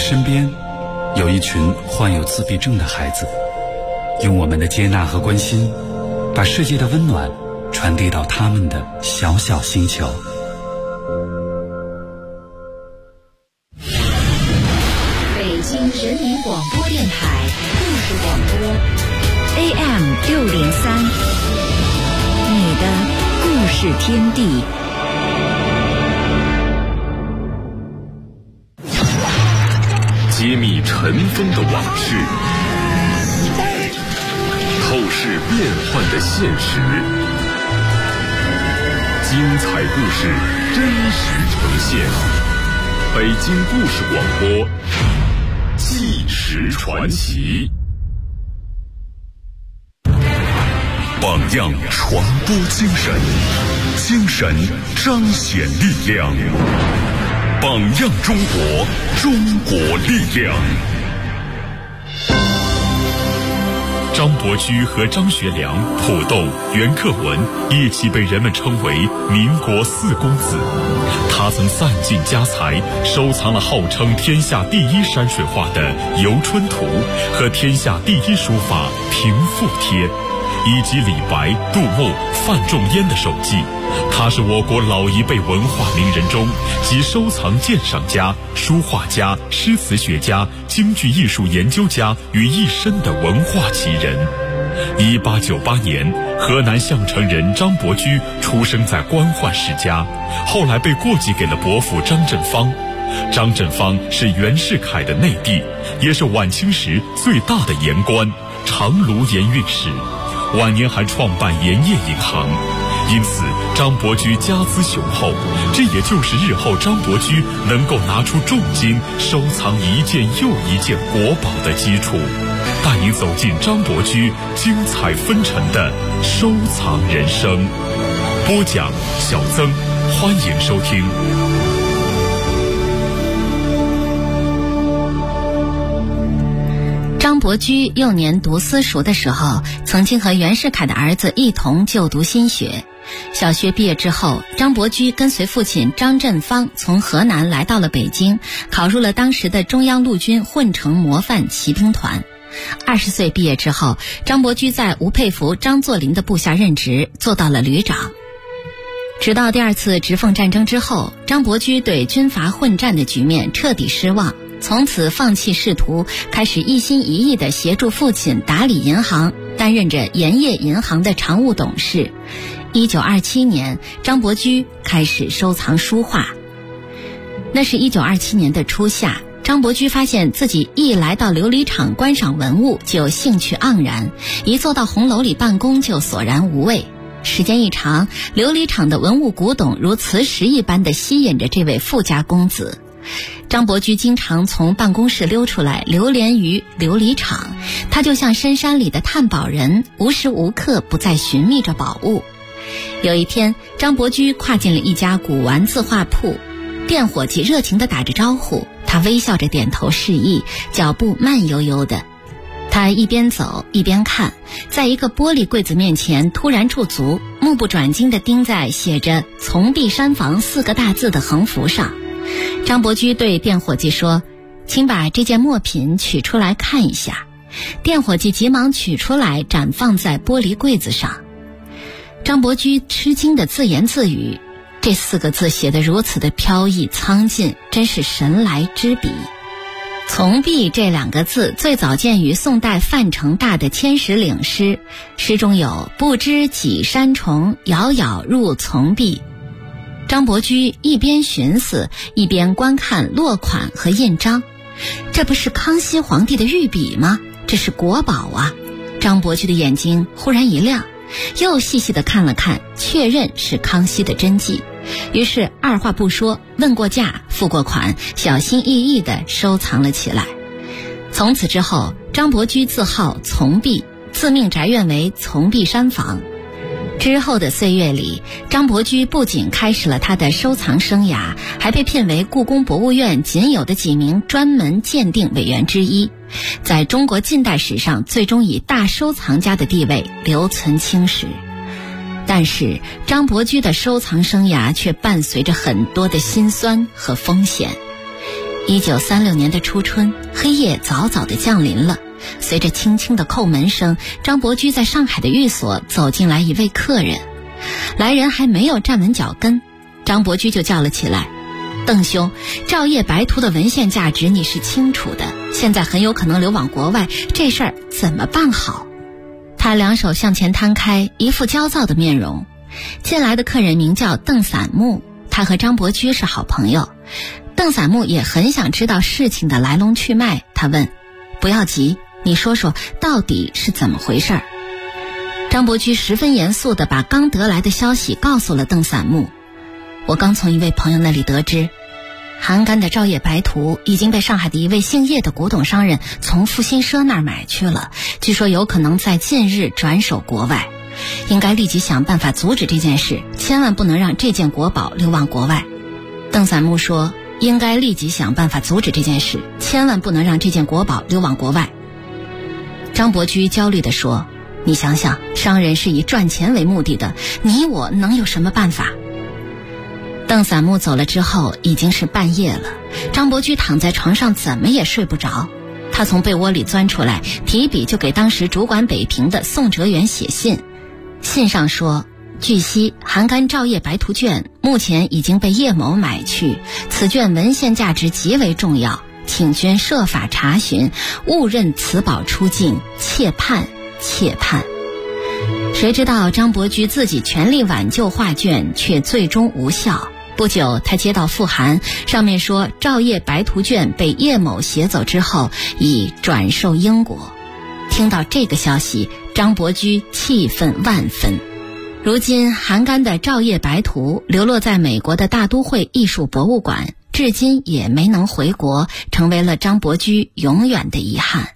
身边有一群患有自闭症的孩子，用我们的接纳和关心，把世界的温暖传递到他们的小小星球。 北京人民广播电台故事广播 AM603，你的故事天地。 揭秘尘封的往事，透视变幻的现实，精彩故事真实呈现。北京故事广播，纪实传奇。榜样传播精神，精神彰显力量。榜样中国，中国力量。张伯驹和张学良、浦豆、袁克文一起被人们称为民国四公子。他曾散尽家财，收藏了号称天下第一山水画的《游春图》和天下第一书法《平复帖》，以及李白、杜牧、范仲淹的手记。他是我国老一辈文化名人中集收藏鉴赏家、书画家、诗词学家、京剧艺术研究家于一身的文化奇人。1898年，河南项城人张伯驹出生在官宦世家，后来被过继给了伯父张振芳。张振芳是袁世凯的内弟，也是晚清时最大的盐官，长芦盐运使。晚年还创办盐业银行。因此张伯驹家资雄厚，这也就是日后张伯驹能够拿出重金收藏一件又一件国宝的基础。带你走进张伯驹精彩纷呈的收藏人生。播讲小曾，欢迎收听。 张伯驹幼年读私塾的时候，曾经和袁世凯的儿子一同就读新学。小学毕业之后，张伯驹跟随父亲张振芳从河南来到了北京，考入了当时的中央陆军混成模范骑兵团。20岁毕业之后，张伯驹在吴佩孚、张作霖的部下任职，做到了旅长。直到第二次直奉战争之后，张伯驹对军阀混战的局面彻底失望，从此放弃仕途，开始一心一意地协助父亲打理银行，担任着盐业银行的常务董事。1927年，张伯驹开始收藏书画。那是1927年的初夏，张伯驹发现自己一来到琉璃厂观赏文物就兴趣盎然，一坐到红楼里办公就索然无味。时间一长，琉璃厂的文物古董如磁石一般地吸引着这位富家公子。张伯驹经常从办公室溜出来，流连于琉璃厂。他就像深山里的探宝人，无时无刻不在寻觅着宝物。有一天，张伯驹跨进了一家古玩字画铺，店伙计热情地打着招呼，他微笑着点头示意，脚步慢悠悠的。他一边走一边看，在一个玻璃柜子面前突然驻足，目不转睛地盯在写着“从壁山房”4个大字的横幅上。张伯驹对店伙计说：“请把这件墨品取出来看一下。”店伙计急忙取出来，展放在玻璃柜子上。张伯驹吃惊地自言自语，这4个字写得如此的飘逸苍劲，真是神来之笔。从壁这2个字最早见于宋代范成大的《千石岭诗》，诗中有不知几山重，杳杳入从壁。张伯驹一边寻思，一边观看落款和印章。这不是康熙皇帝的御笔吗？这是国宝啊！张伯驹的眼睛忽然一亮，又细细地看了看，确认是康熙的真迹。于是二话不说，问过价，付过款，小心翼翼地收藏了起来。从此之后，张伯驹自号从壁，自命宅院为从壁山房。之后的岁月里，张伯驹不仅开始了他的收藏生涯，还被聘为故宫博物院仅有的几名专门鉴定委员之一，在中国近代史上最终以大收藏家的地位留存青史。但是张伯驹的收藏生涯却伴随着很多的辛酸和风险。 1936年的初春，黑夜早早地降临了。随着轻轻的叩门声，张伯驹在上海的寓所走进来一位客人。来人还没有站稳脚跟，张伯驹就叫了起来：“邓兄，照夜白图的文献价值你是清楚的，现在很有可能流往国外，这事儿怎么办好？”他两手向前摊开，一副焦躁的面容。进来的客人名叫邓散木，他和张伯驹是好朋友。邓散木也很想知道事情的来龙去脉，他问：“不要急，你说说到底是怎么回事？”张伯驹十分严肃地把刚得来的消息告诉了邓散木：“我刚从一位朋友那里得知，韩干的照夜白图已经被上海的一位姓叶的古董商人从复兴社那儿买去了，据说有可能在近日转手国外，应该立即想办法阻止这件事，千万不能让这件国宝流往国外。”邓散木说：“应该立即想办法阻止这件事，千万不能让这件国宝流往国外。”张伯驹焦虑地说：“你想想，商人是以赚钱为目的的，你我能有什么办法？”邓散木走了之后，已经是半夜了。张伯驹躺在床上怎么也睡不着，他从被窝里钻出来，提笔就给当时主管北平的宋哲元写信。信上说：“据悉，韩干照夜白图卷目前已经被叶某买去，此卷文献价值极为重要，请君设法查询，勿任此宝出境，切盼切盼。”谁知道张伯驹自己全力挽救画卷，却最终无效。不久，他接到复函，上面说照夜白图卷被叶某携走之后，已转售英国。听到这个消息，张伯驹气愤万分。如今韩干的照夜白图流落在美国的大都会艺术博物馆，至今也没能回国，成为了张伯驹永远的遗憾。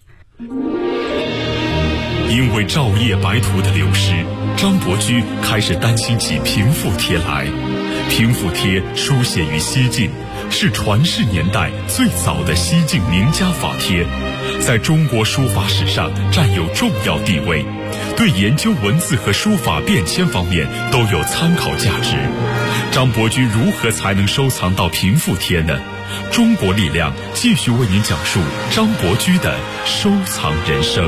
因为照夜白图的流失，张伯驹开始担心起平复帖来。平复帖书写于西晋，是传世年代最早的西晋名家法帖，在中国书法史上占有重要地位，对研究文字和书法变迁方面都有参考价值。张伯驹如何才能收藏到平复帖呢？中国力量继续为您讲述张伯驹的收藏人生。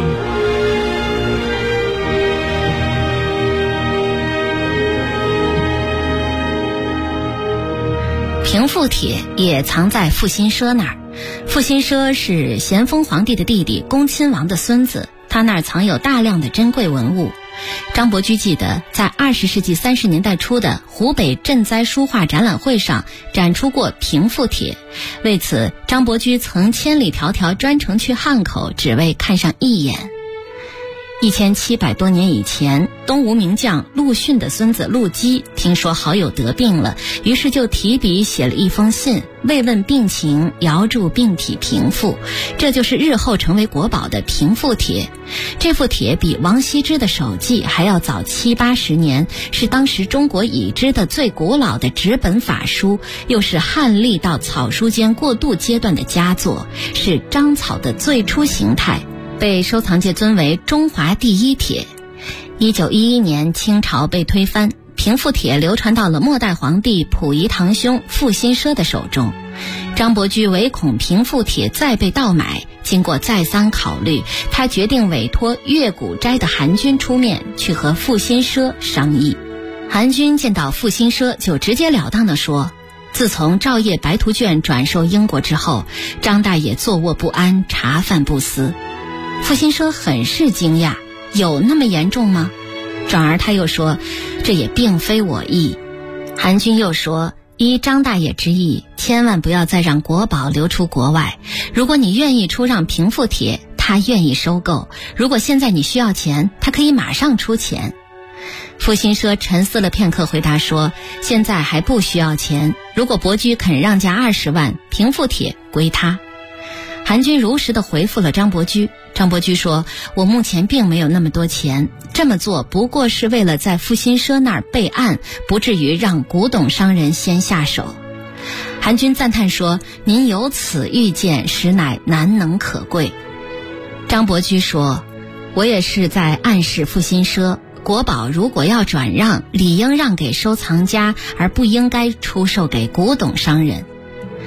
平复帖也藏在复兴社那儿。复兴社是咸丰皇帝的弟弟恭亲王的孙子，他那儿藏有大量的珍贵文物。张伯驹记得，在20世纪30年代初的湖北赈灾书画展览会上展出过平复帖，为此张伯驹曾千里迢迢专程去汉口，只为看上一眼。1700多年以前，东吴名将陆逊的孙子陆基听说好友得病了，于是就提笔写了一封信，慰问病情，遥祝病体平复。这就是日后成为国宝的平复帖。这副帖比王羲之的手记还要早70-80年，是当时中国已知的最古老的纸本法书，又是汉隶到草书间过渡阶段的佳作，是章草的最初形态，被收藏界尊为中华第一帖。1911年清朝被推翻，平复帖流传到了末代皇帝溥仪堂兄复兴社的手中。张伯驹唯恐平复帖再被盗买，经过再三考虑，他决定委托月谷斋的韩君出面去和复兴社商议。韩君见到复兴社就直截了当地说，自从照夜白图卷转售英国之后，张大爷坐卧不安，茶饭不思。复兴社很是惊讶，有那么严重吗？转而他又说，这也并非我意。韩君又说，依张大爷之意，千万不要再让国宝流出国外。如果你愿意出让平复帖，他愿意收购；如果现在你需要钱，他可以马上出钱。复兴社沉思了片刻，回答说，现在还不需要钱，如果伯驹肯让价20万，平复帖归他。韩君如实地回复了张伯驹。张伯驹说，我目前并没有那么多钱，这么做不过是为了在复兴社那儿备案，不至于让古董商人先下手。韩君赞叹说，您有此预见，实乃难能可贵。张伯驹说，我也是在暗示复兴社，国宝如果要转让，理应让给收藏家，而不应该出售给古董商人。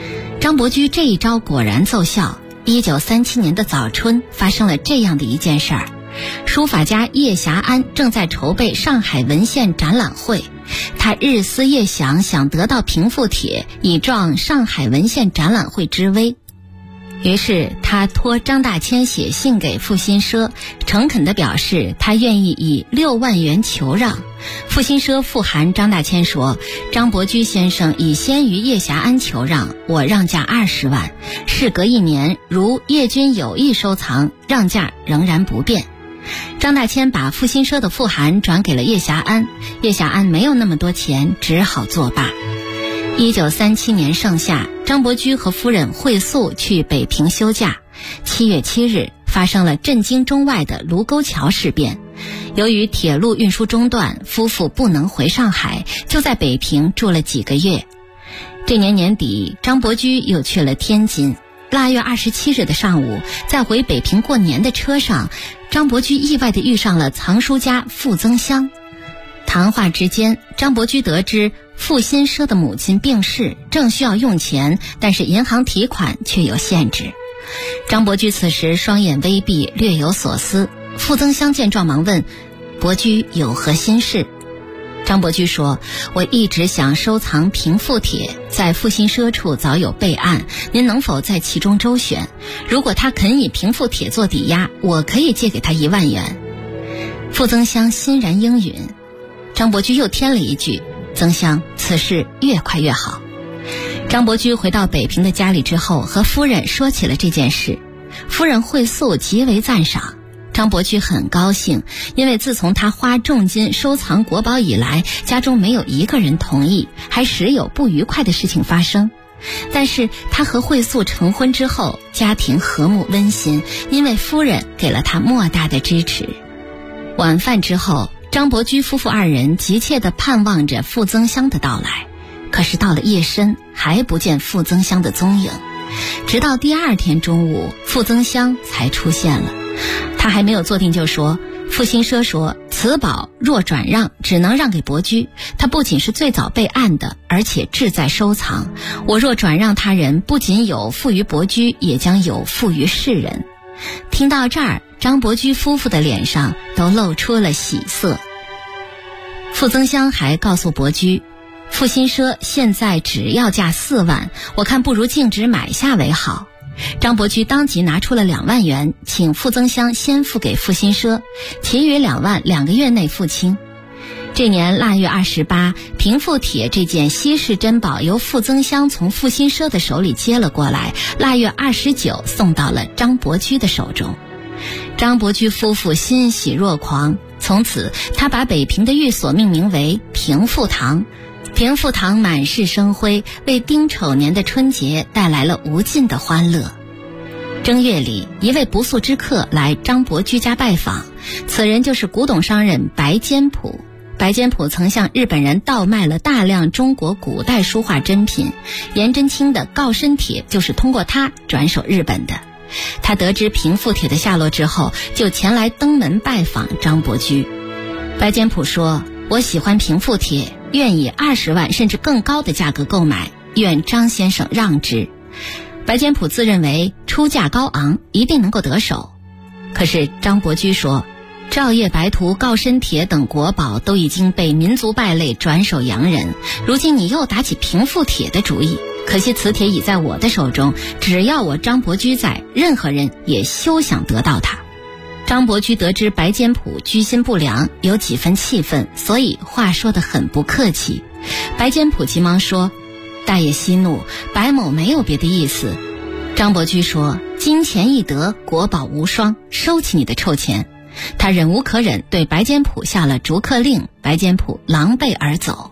张伯驹这一招果然奏效。1937年的早春发生了这样的一件事儿，书法家叶霞安正在筹备上海文献展览会，他日思夜想，想得到平复帖以壮上海文献展览会之威。于是他托张大千写信给复兴社，诚恳地表示他愿意以6万元求让。复兴社复函张大千说，张伯驹先生已先于叶霞安求让，我让价20万，事隔1年，如叶君有意收藏，让价仍然不变。张大千把复兴社的复函转给了叶霞安，叶霞安没有那么多钱，只好作罢。1937年盛夏，张伯驹和夫人惠素去北平休假。7月7日发生了震惊中外的卢沟桥事变，由于铁路运输中断，夫妇不能回上海，就在北平住了几个月。这年年底，张伯驹又去了天津。腊月27日的上午，在回北平过年的车上，张伯驹意外地遇上了藏书家傅增湘。谈话之间，张伯驹得知傅新奢的母亲病逝，正需要用钱，但是银行提款却有限制。张伯驹此时双眼微闭，略有所思。傅增湘见状忙问，伯驹有何心事？张伯驹说，我一直想收藏平复帖，在复兴社处早有备案，您能否在其中周选？如果他肯以平复帖做抵押，我可以借给他1万元。傅增湘欣然应允。张伯驹又添了一句，增湘，此事越快越好。张伯驹回到北平的家里之后，和夫人说起了这件事。夫人惠素极为赞赏。张伯驹很高兴，因为自从他花重金收藏国宝以来，家中没有一个人同意，还时有不愉快的事情发生。但是他和惠素成婚之后，家庭和睦温馨，因为夫人给了他莫大的支持。晚饭之后，张伯驹夫妇2人急切地盼望着傅增湘的到来，可是到了夜深，还不见傅增湘的踪影。直到第2天中午，傅增湘才出现了。他还没有坐定就说，傅兴奢说，此宝若转让，只能让给伯驹，他不仅是最早备案的，而且志在收藏。我若转让他人，不仅有负于伯驹，也将有负于世人。听到这儿，张伯驹夫妇的脸上都露出了喜色。傅增湘还告诉伯驹，傅兴奢现在只要价4万，我看不如径直买下为好。张伯驹当即拿出了2万元，请傅增湘先付给傅兴奢，其余2万2个月内付清。这年腊月28，平复帖这件稀世珍宝由傅增湘从傅兴奢的手里接了过来，腊月29送到了张伯驹的手中。张伯驹夫妇欣喜若狂，从此他把北平的寓所命名为平复堂。平复堂满是生辉，为丁丑年的春节带来了无尽的欢乐。正月里，一位不速之客来张伯驹家拜访，此人就是古董商人白坚朴。白坚朴曾向日本人倒卖了大量中国古代书画珍品，颜真卿的告身帖就是通过他转手日本的。他得知平复帖的下落之后，就前来登门拜访张伯驹。白坚朴说，我喜欢平复帖，愿以20万甚至更高的价格购买，愿张先生让之。白坚朴自认为出价高昂，一定能够得手。可是张伯驹说，照叶白图、告身帖等国宝都已经被民族败类转手洋人，如今你又打起平复帖的主意，可惜此帖已在我的手中，只要我张伯驹在，任何人也休想得到它。张伯驹得知白坚朴居心不良，有几分气愤，所以话说得很不客气。白坚朴急忙说，大爷息怒，白某没有别的意思。张伯驹说，金钱易得，国宝无双，收起你的臭钱。他忍无可忍，对白坚朴下了逐客令，白坚朴狼狈而走。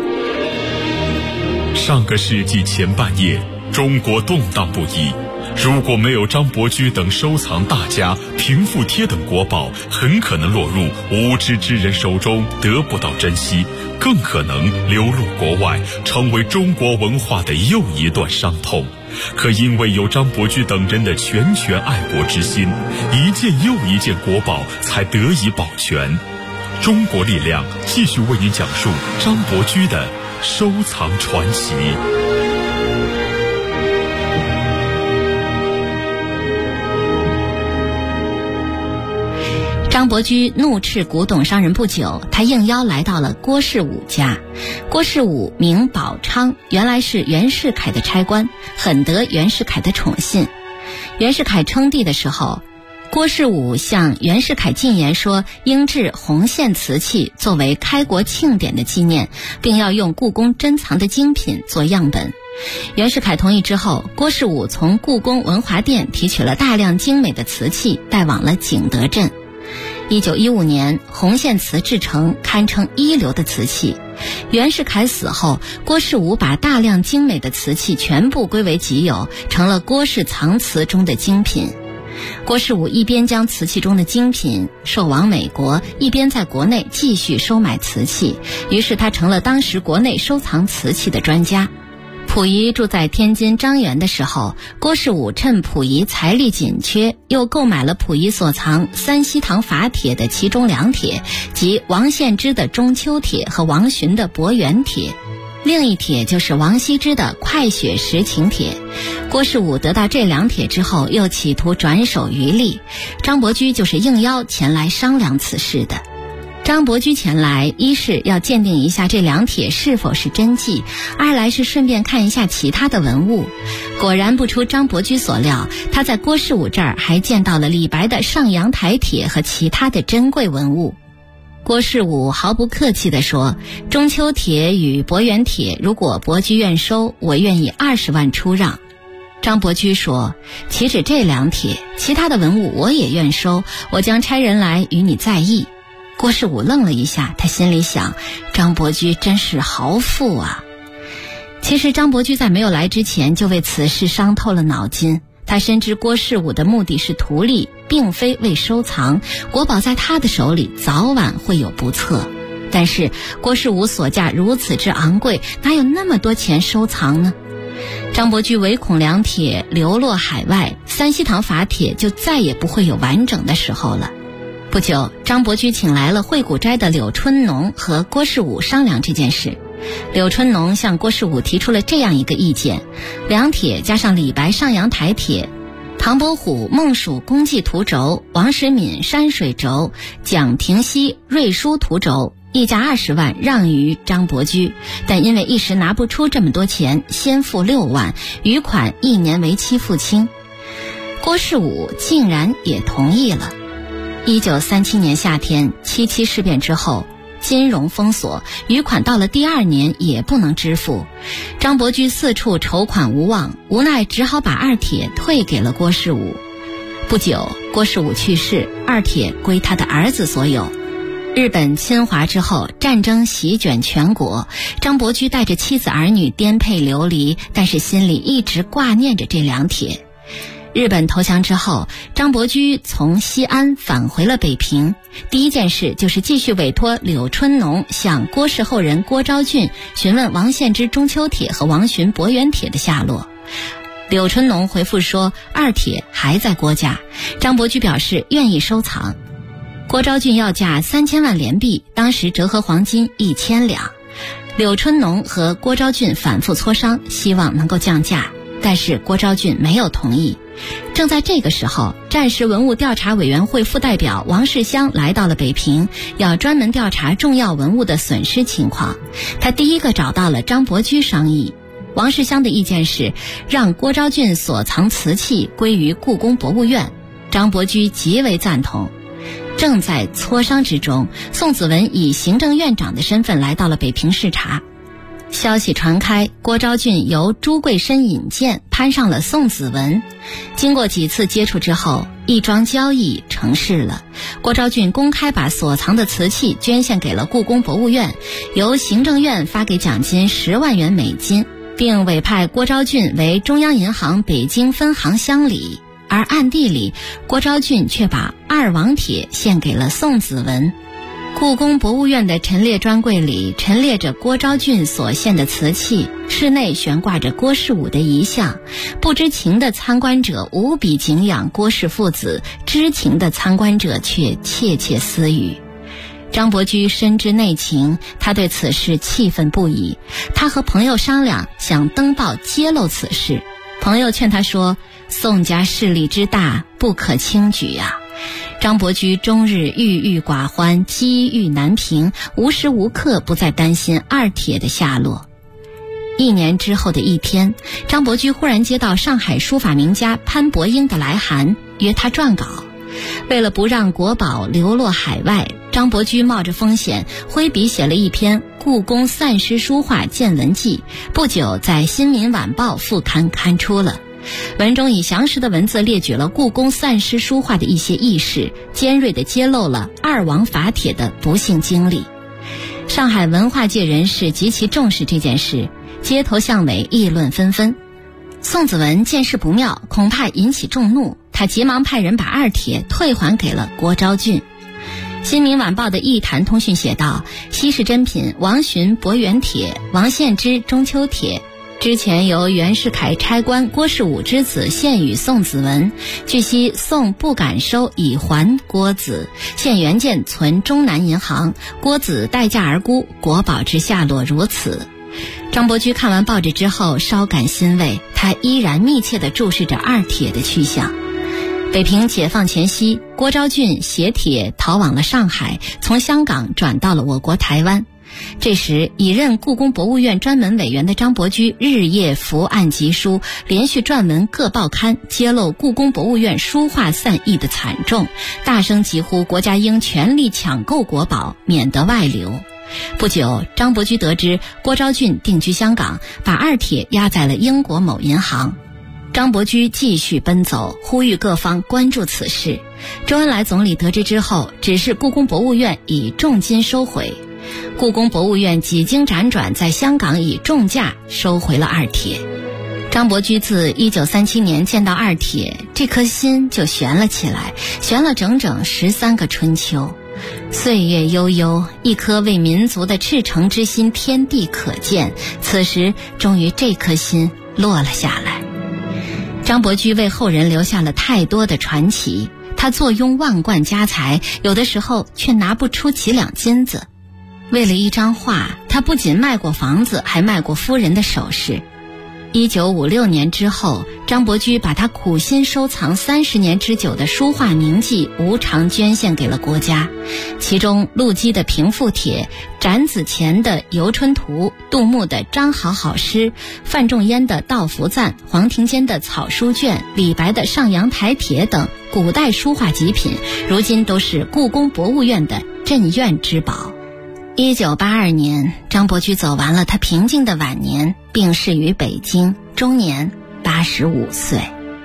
上个世纪前半叶，中国动荡不已。如果没有张伯驹等收藏大家，平复帖等国宝很可能落入无知之人手中，得不到珍惜，更可能流落国外，成为中国文化的又一段伤痛。可因为有张伯驹等人的拳爱国之心，一件又一件国宝才得以保全。中国力量继续为您讲述张伯驹的收藏传奇。 张伯驹怒斥古董商人不久，他应邀来到了郭士武家。郭士武名宝昌，原来是袁世凯的差官，很得袁世凯的宠信。袁世凯称帝的时候，郭士武向袁世凯进言说，应制红线瓷器作为开国庆典的纪念，并要用故宫珍藏的精品做样本。袁世凯同意之后，郭士武从故宫文华殿提取了大量精美的瓷器，带往了景德镇。1915年，红线瓷制成，堪称一流的瓷器。袁世凯死后，郭士武把大量精美的瓷器全部归为己有，成了郭氏藏瓷中的精品。郭士武一边将瓷器中的精品售往美国，一边在国内继续收买瓷器，于是他成了当时国内收藏瓷器的专家。溥仪住在天津张园的时候，郭士武趁溥仪财力紧缺，又购买了溥仪所藏三希堂法帖的其中2帖，即王献之的中秋帖和王洵的伯远帖，另一帖就是王羲之的快雪时晴帖。郭士武得到这2帖之后，又企图转手于吏，张伯驹就是应邀前来商量此事的。张伯驹前来，一是要鉴定一下这2帖是否是真迹，二来是顺便看一下其他的文物。果然不出张伯驹所料，他在郭士武这儿还见到了李白的上阳台帖和其他的珍贵文物。郭士武毫不客气地说，中秋帖与伯远帖如果伯驹愿收，我愿意20万出让。张伯驹说，岂止这2帖，其他的文物我也愿收，我将差人来与你再议。郭士武愣了一下，他心里想，张伯驹真是豪富啊。其实张伯驹在没有来之前就为此事伤透了脑筋，他深知郭士武的目的是图利，并非为收藏，国宝在他的手里早晚会有不测。但是郭士武所价如此之昂贵，哪有那么多钱收藏呢？张伯驹唯恐2帖流落海外，三希堂法帖就再也不会有完整的时候了。不久，张伯驹请来了会古斋的柳春农和郭士武商量这件事。柳春农向郭士武提出了这样一个意见：2帖加上李白上阳台帖，唐伯虎孟蜀公祭图轴，王时敏山水轴，蒋廷锡瑞书图轴，溢价20万让于张伯驹，但因为一时拿不出这么多钱，先付6万，余款1年为期付清。郭士武竟然也同意了。1937年夏天，77事变之后，金融封锁，余款到了第2年也不能支付。张伯驹四处筹款无望，无奈只好把2帖退给了郭士武。不久，郭士武去世，2帖归他的儿子所有。日本侵华之后，战争席卷全国，张伯驹带着妻子儿女颠沛流离，但是心里一直挂念着这2帖。日本投降之后，张伯驹从西安返回了北平，第一件事就是继续委托柳春农向郭氏后人郭昭俊询问王献之中秋帖和王洵伯远帖的下落。柳春农回复说2帖还在郭家，张伯驹表示愿意收藏。郭昭俊要价3000万连币，当时折合黄金1000两。柳春农和郭昭俊反复磋商，希望能够降价，但是郭昭俊没有同意。正在这个时候，战时文物调查委员会副代表王世襄来到了北平，要专门调查重要文物的损失情况。他第一个找到了张伯驹商议。王世襄的意见是让郭昭俊所藏瓷器归于故宫博物院，张伯驹极为赞同。正在磋商之中，宋子文以行政院长的身份来到了北平视察。消息传开，郭昭俊由朱贵深引荐，攀上了宋子文。经过几次接触之后，一桩交易成事了。郭昭俊公开把所藏的瓷器捐献给了故宫博物院，由行政院发给奖金10万元美金，并委派郭昭俊为中央银行北京分行乡里。而暗地里，郭昭俊却把2王帖献给了宋子文。故宫博物院的陈列专柜里陈列着郭昭俊所献的瓷器，室内悬挂着郭士武的遗像。不知情的参观者无比敬仰郭氏父子，知情的参观者却窃窃私语。张伯驹深知内情，他对此事气愤不已。他和朋友商量，想登报揭露此事。朋友劝他说，宋家势力之大，不可轻举啊。 张伯驹终日郁郁寡欢，积郁难平，无时无刻不在担心二帖的下落。1年之后的一天，张伯驹忽然接到上海书法名家潘伯英的来函，约他撰稿。为了不让国宝流落海外，张伯驹冒着风险，挥笔写了一篇《故宫散失书画见闻记》，不久在《新民晚报》副刊刊出了。文中以详实的文字列举了故宫散失书画的一些轶事，尖锐地揭露了二王法帖的不幸经历。上海文化界人士极其重视这件事，街头巷尾议论纷纷。宋子文见势不妙，恐怕引起众怒，他急忙派人把二帖退还给了郭昭俊。新民晚报的艺坛通讯写道：稀世珍品王洵博元帖、王献之中秋帖，之前由袁世凯差官郭士武之子献与宋子文，据悉宋不敢收，以还郭子，现原件存中南银行，郭子待价而沽，国宝之下落如此。张伯驹看完报纸之后稍感欣慰，他依然密切地注视着二帖的去向。北平解放前夕，郭昭俊携帖逃往了上海，从香港转到了我国台湾。这时，已任故宫博物院专门委员的张伯驹日夜伏案疾书，连续撰文各报刊，揭露故宫博物院书画散佚的惨重，大声疾呼国家应全力抢购国宝，免得外流。不久，张伯驹得知郭昭俊定居香港，把二帖押在了英国某银行。张伯驹继续奔走，呼吁各方关注此事。周恩来总理得知之后，指示故宫博物院以重金收回。故宫博物院几经辗转，在香港以重价收回了二帖。张伯驹自1937年见到二帖，这颗心就悬了起来，悬了整整13个春秋。岁月悠悠，一颗为民族的赤诚之心天地可见，此时终于这颗心落了下来。张伯驹为后人留下了太多的传奇，他坐拥万贯家财，有的时候却拿不出几两金子。为了一张画，他不仅卖过房子，还卖过夫人的首饰。1956年之后，张伯驹把他苦心收藏30年之久的书画名迹无偿捐献给了国家，其中陆机的《平复帖》、展子虔的《游春图》、杜牧的《张好好诗》、范仲淹的《道服赞》、黄庭坚的《草书卷》、李白的《上阳台帖》等古代书画极品，如今都是故宫博物院的镇院之宝。1982年，张伯驹走完了他平静的晚年，病逝于北京，终年85岁。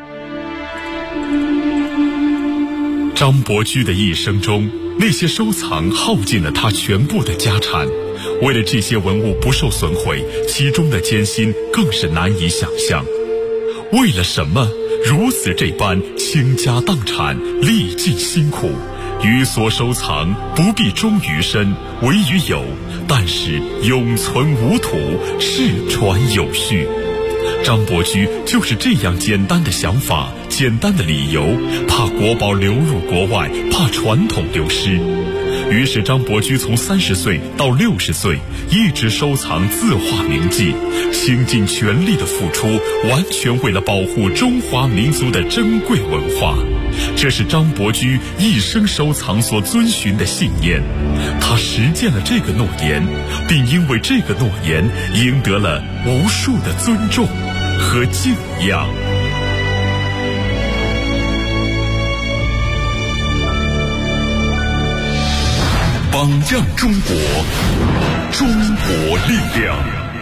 张伯驹的一生中，那些收藏耗尽了他全部的家产，为了这些文物不受损毁，其中的艰辛更是难以想象。为了什么如此这般倾家荡产，历尽辛苦？于所收藏不必忠于身，为于有，但是永存无土，世传有序。张伯驹就是这样简单的想法，简单的理由，怕国宝流入国外，怕传统流失。于是张伯驹从30岁到60岁，一直收藏字画名迹，倾尽全力的付出，完全为了保护中华民族的珍贵文化。这是张伯驹一生收藏所遵循的信念，他实践了这个诺言，并因为这个诺言赢得了无数的尊重和敬仰。 榜样中国，中国力量。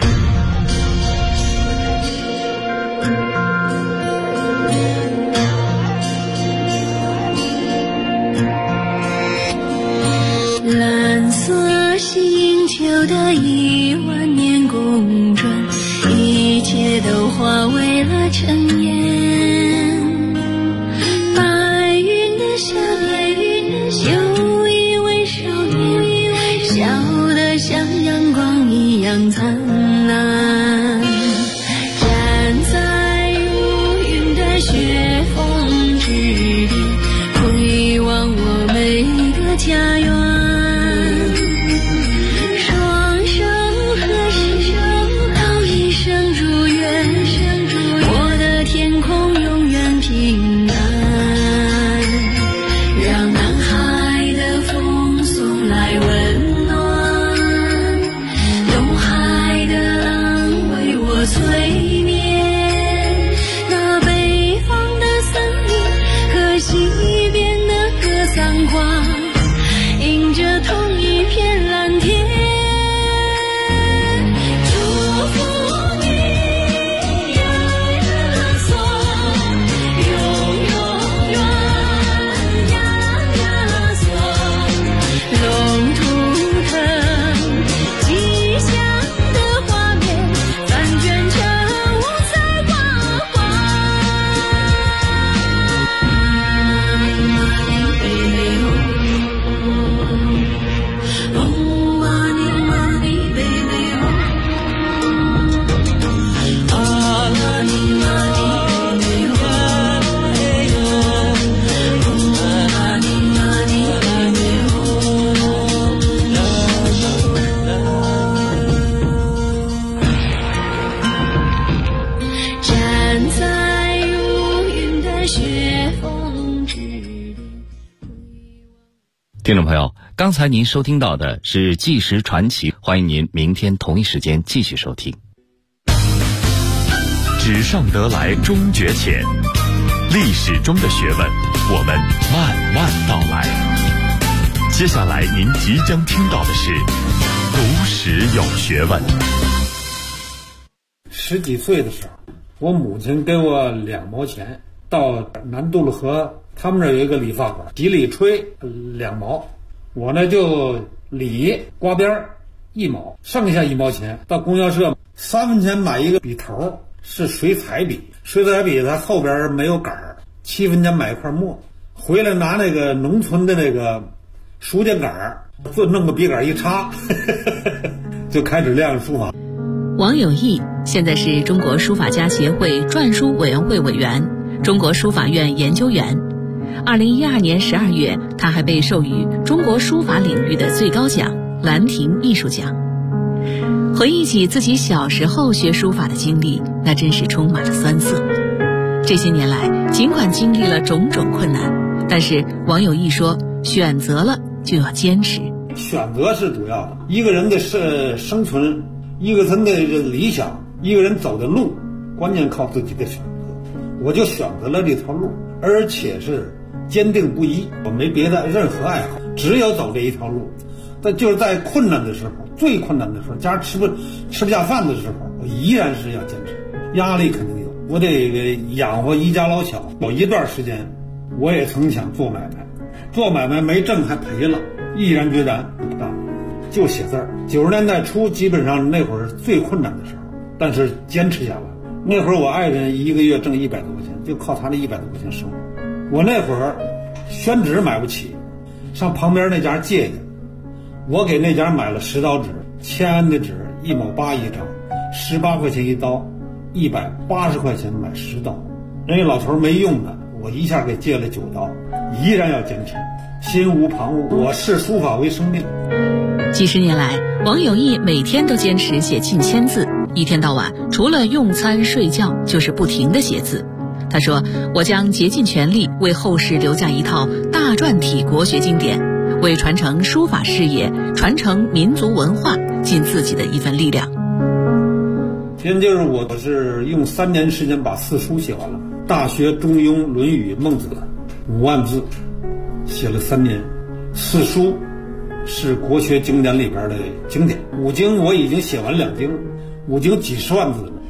蓝色星球的10000年公转，一切都化为了尘烟。白云的下面有一位少年，笑得像阳光一样灿烂。 风之巅。 听众朋友，刚才您收听到的是《纪实传奇》，欢迎您明天同一时间继续收听。 纸上得来终觉浅，历史中的学问，我们慢慢道来。接下来您即将听到的是读史有学问。 10几岁的时候，我母亲给我2毛钱，到南渡了河，他们那有一个理发馆，洗理吹2毛，我呢就理刮边1毛，剩下1毛钱到供销社3分钱买一个笔头，是水彩笔，水彩笔它后边没有杆儿，7分钱买一块墨，回来拿那个农村的那个书架杆儿，就弄个笔杆一插就开始练书法。 王有义现在是中国书法家协会篆书委员会委员、中国书法院研究员。2012年12月，他还被授予中国书法领域的最高奖兰亭艺术奖。回忆起自己小时候学书法的经历，那真是充满了酸涩。这些年来，尽管经历了种种困难，但是王有义说，选择了就要坚持。 选择是主要的，一个人的生存，一个人的理想，一个人走的路，关键靠自己的选择。我就选择了这条路，而且是坚定不移，我没别的任何爱好，只有走这一条路。但就是在困难的时候，最困难的时候，家吃不下饭的时候，我依然是要坚持。压力肯定有，我得养活一家老小。有一段时间，我也曾想做买卖，做买卖没挣还赔了，毅然决然不干，就写字儿。90年代初，基本上那会儿最困难的时候，但是坚持下来。那会儿我爱人1个月挣100多块钱，就靠他那100多块钱生活。我那会儿宣纸买不起，上旁边那家借去，我给那家买了10刀纸，签安的纸1毛8一张，18块钱一刀，180块钱买10刀。人家老头没用的，我一下给借了9刀，依然要坚持，心无旁骛，我视书法为生命。 几十年来，王有义每天都坚持写近1000字，一天到晚除了用餐睡觉就是不停地写字。他说，我将竭尽全力为后世留下一套大篆体国学经典，为传承书法事业、传承民族文化尽自己的一份力量。 现在就是我是用3年时间把4书写完了，《大学》《中庸》《论语》《孟子》5万字，写了3年。4书是国学经典里边的经典，5经我已经写完2经，5经几10万字了。